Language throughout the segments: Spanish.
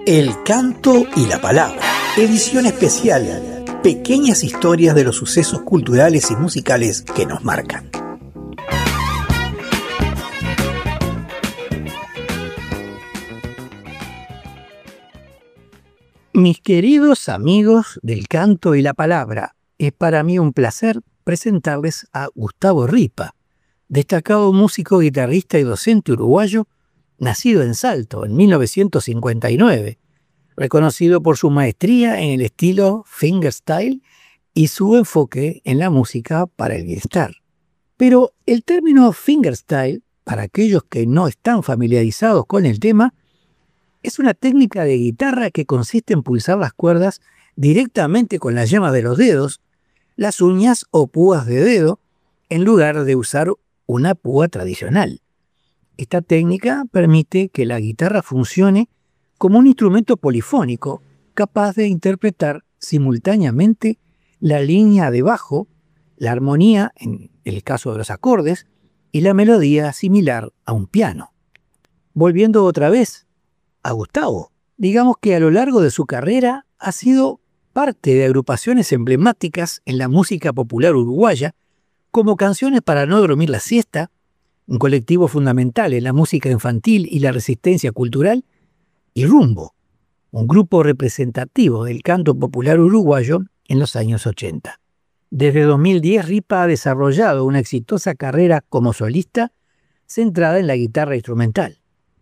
El canto y la palabra. Edición especial. Pequeñas historias de los sucesos culturales y musicales que nos marcan. Mis queridos amigos del canto y la palabra, es para mí un placer presentarles a Gustavo Ripa, destacado músico, guitarrista y docente uruguayo, nacido en Salto en 1959, reconocido por su maestría en el estilo fingerstyle y su enfoque en la música para el bienestar. Pero el término fingerstyle, para aquellos que no están familiarizados con el tema, es una técnica de guitarra que consiste en pulsar las cuerdas directamente con las yemas de los dedos, las uñas o púas de dedo, en lugar de usar una púa tradicional. Esta técnica permite que la guitarra funcione como un instrumento polifónico capaz de interpretar simultáneamente la línea de bajo, la armonía en el caso de los acordes y la melodía similar a un piano. Volviendo otra vez a Gustavo, digamos que a lo largo de su carrera ha sido parte de agrupaciones emblemáticas en la música popular uruguaya, como Canciones para no dormir la siesta, un colectivo fundamental en la música infantil y la resistencia cultural, y Rumbo, un grupo representativo del canto popular uruguayo en los años 80. Desde 2010, Ripa ha desarrollado una exitosa carrera como solista centrada en la guitarra instrumental.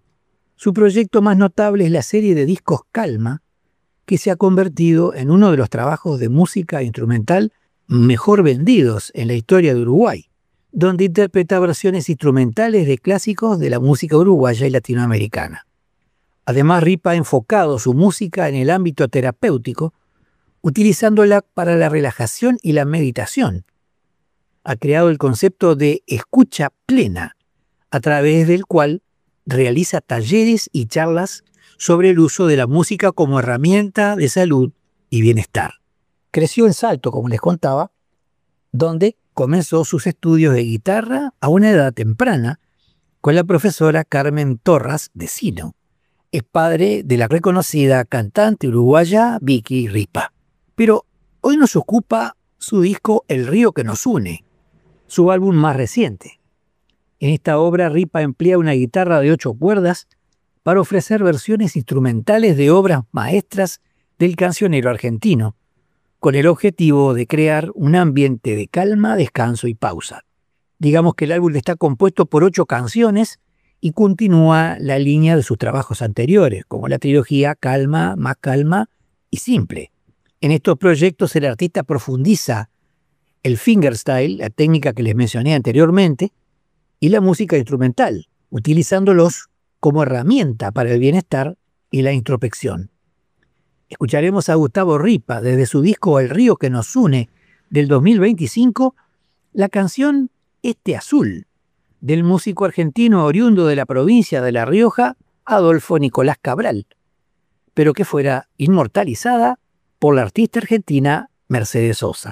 Su proyecto más notable es la serie de discos Calma, que se ha convertido en uno de los trabajos de música instrumental mejor vendidos en la historia de Uruguay, donde interpreta versiones instrumentales de clásicos de la música uruguaya y latinoamericana. Además, Ripa ha enfocado su música en el ámbito terapéutico, utilizándola para la relajación y la meditación. Ha creado el concepto de escucha plena, a través del cual realiza talleres y charlas sobre el uso de la música como herramienta de salud y bienestar. Creció en Salto, como les contaba, donde comenzó sus estudios de guitarra a una edad temprana con la profesora Carmen Torras de Sino. Es padre de la reconocida cantante uruguaya Vicky Ripa. Pero hoy nos ocupa su disco El río que nos une, su álbum más reciente. En esta obra Ripa emplea una guitarra de 8 cuerdas para ofrecer versiones instrumentales de obras maestras del cancionero argentino, con el objetivo de crear un ambiente de calma, descanso y pausa. Digamos que el álbum está compuesto por 8 canciones y continúa la línea de sus trabajos anteriores, como la trilogía Calma, Más Calma y Simple. En estos proyectos el artista profundiza el fingerstyle, la técnica que les mencioné anteriormente, y la música instrumental, utilizándolos como herramienta para el bienestar y la introspección. Escucharemos a Gustavo Ripa desde su disco El río que nos une del 2025, la canción Este Azul, del músico argentino oriundo de la provincia de La Rioja, Adolfo Nicolás Cabral, pero que fuera inmortalizada por la artista argentina Mercedes Sosa.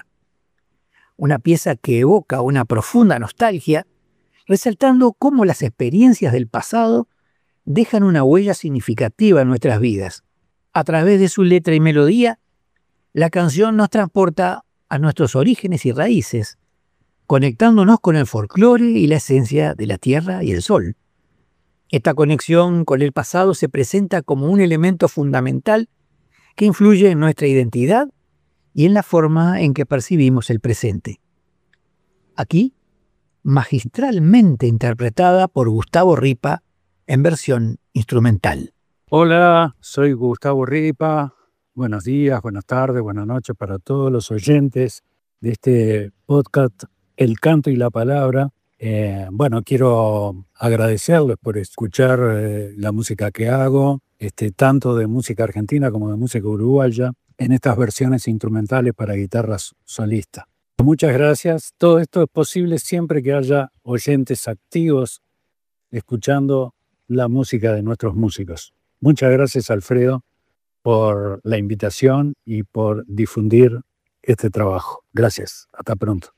Una pieza que evoca una profunda nostalgia, resaltando cómo las experiencias del pasado dejan una huella significativa en nuestras vidas. A través de su letra y melodía, la canción nos transporta a nuestros orígenes y raíces, conectándonos con el folclore y la esencia de la tierra y el sol. Esta conexión con el pasado se presenta como un elemento fundamental que influye en nuestra identidad y en la forma en que percibimos el presente. Aquí, magistralmente interpretada por Gustavo Ripa en versión instrumental. Hola, soy Gustavo Ripa. Buenos días, buenas tardes, buenas noches para todos los oyentes de este podcast El canto y la palabra. Quiero agradecerles por escuchar la música que hago, tanto de música argentina como de música uruguaya, en estas versiones instrumentales para guitarras solistas. Muchas gracias. Todo esto es posible siempre que haya oyentes activos escuchando la música de nuestros músicos. Muchas gracias, Alfredo, por la invitación y por difundir este trabajo. Gracias. Hasta pronto.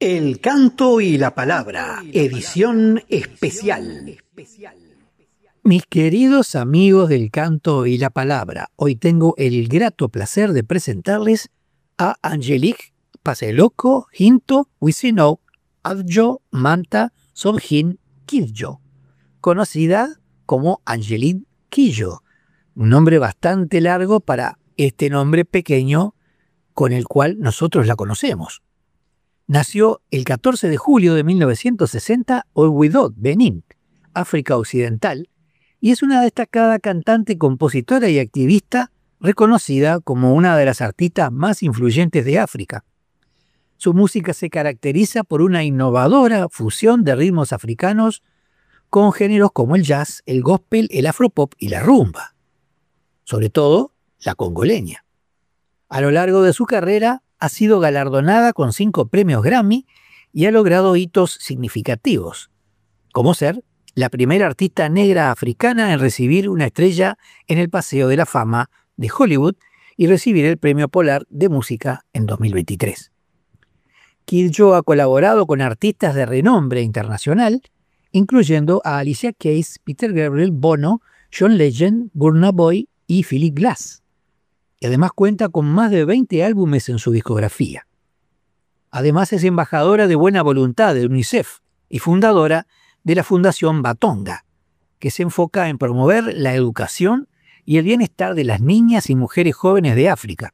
El canto y la palabra, edición especial. Mis queridos amigos del canto y la palabra, hoy tengo el grato placer de presentarles a Angelique Paseloco Hinto Wisino Adjo Manta Sobhin Kidjo, conocida como Angelique Kidjo, un nombre bastante largo para este nombre pequeño con el cual nosotros la conocemos. Nació el 14 de julio de 1960 en Ouidah, Benín, África Occidental, y es una destacada cantante, compositora y activista reconocida como una de las artistas más influyentes de África. Su música se caracteriza por una innovadora fusión de ritmos africanos con géneros como el jazz, el gospel, el afropop y la rumba, sobre todo la congoleña. A lo largo de su carrera ha sido galardonada con 5 premios Grammy y ha logrado hitos significativos, como ser la primera artista negra africana en recibir una estrella en el Paseo de la Fama de Hollywood y recibir el Premio Polar de Música en 2023. Kidjo ha colaborado con artistas de renombre internacional, incluyendo a Alicia Keys, Peter Gabriel, Bono, John Legend, Burna Boy y Philip Glass. Y además cuenta con más de 20 álbumes en su discografía. Además es embajadora de buena voluntad de UNICEF y fundadora de la Fundación Batonga, que se enfoca en promover la educación y el bienestar de las niñas y mujeres jóvenes de África.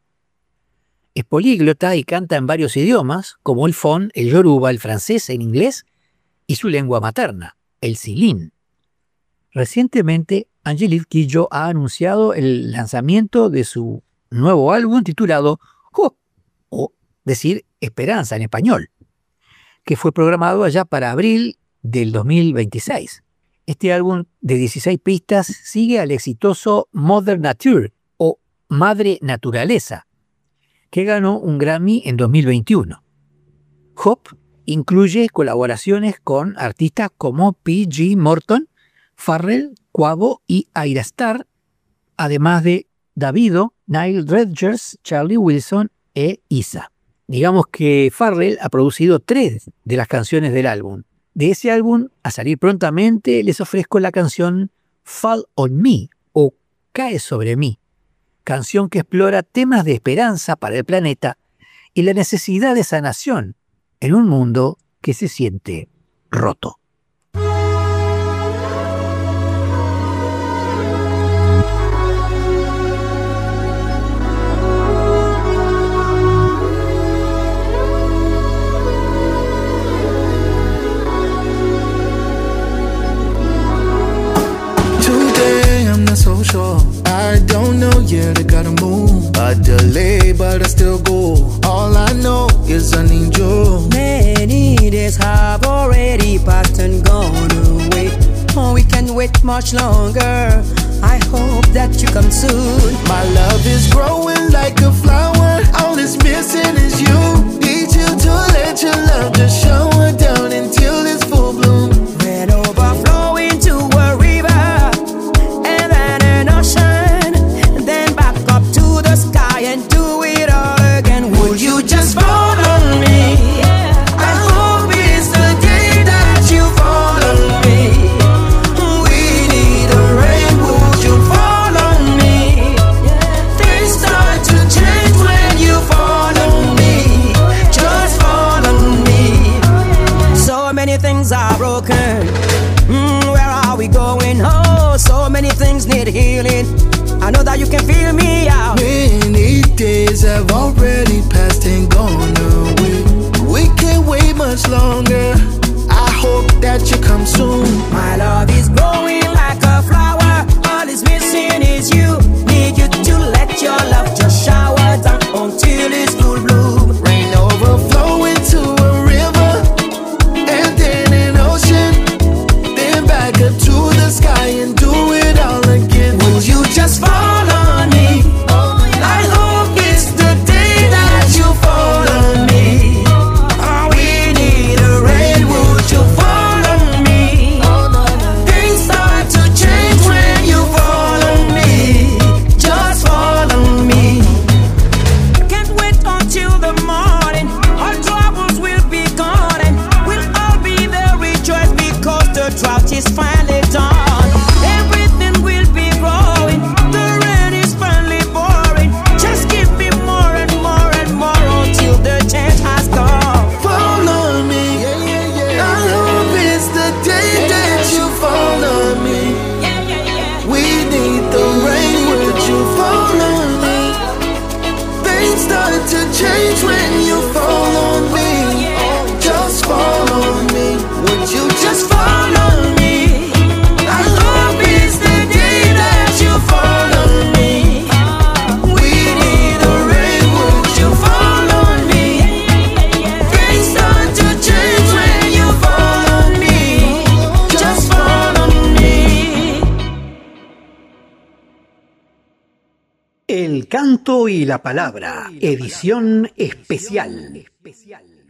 Es políglota y canta en varios idiomas, como el fon, el yoruba, el francés, el inglés y su lengua materna, el silín. Recientemente, Angelique Kidjo ha anunciado el lanzamiento de su nuevo álbum titulado Hope, o decir Esperanza en español, que fue programado allá para abril del 2026. Este álbum de 16 pistas sigue al exitoso Mother Nature o Madre Naturaleza, que ganó un Grammy en 2021. Hope incluye colaboraciones con artistas como P.G. Morton, Pharrell, Quavo y Ayra Starr, además de Davido, Nile Rodgers, Charlie Wilson e Isa. Digamos que Pharrell ha producido 3 de las canciones del álbum. De ese álbum, a salir prontamente, les ofrezco la canción Fall on Me o Cae sobre mí, canción que explora temas de esperanza para el planeta y la necesidad de sanación en un mundo que se siente roto. So sure, I don't know yet, I gotta move. A delay, but I still go. All I know is I need you. Many days have already passed and gone away. Oh, we can't wait much longer. I hope that you come soon. My love is growing like a flower. All it's missing is you. Need you to let your love just shower down until it's full bloom. Red overflowing to a river, then back up to the sky and do it all again. Would you just fall on me? I hope it's the day that you fall on me. We need a rain. Would you fall on me? Things start to change when you fall on me. Just fall on me. So many things are broken. Where are we going? Oh, so many things need healing. I know that you can feel me out. Many days have already passed and gone away. We can't wait much longer. I hope that you come soon. My love is growing like a flower. All it's missing is you. Need you to let your love just shower down until it's full bloom. Rain overflowing to a river, and then an ocean, then back up to the sky and do it all again. Would you just fall on me? I hope it's the day that El canto y la palabra, edición especial.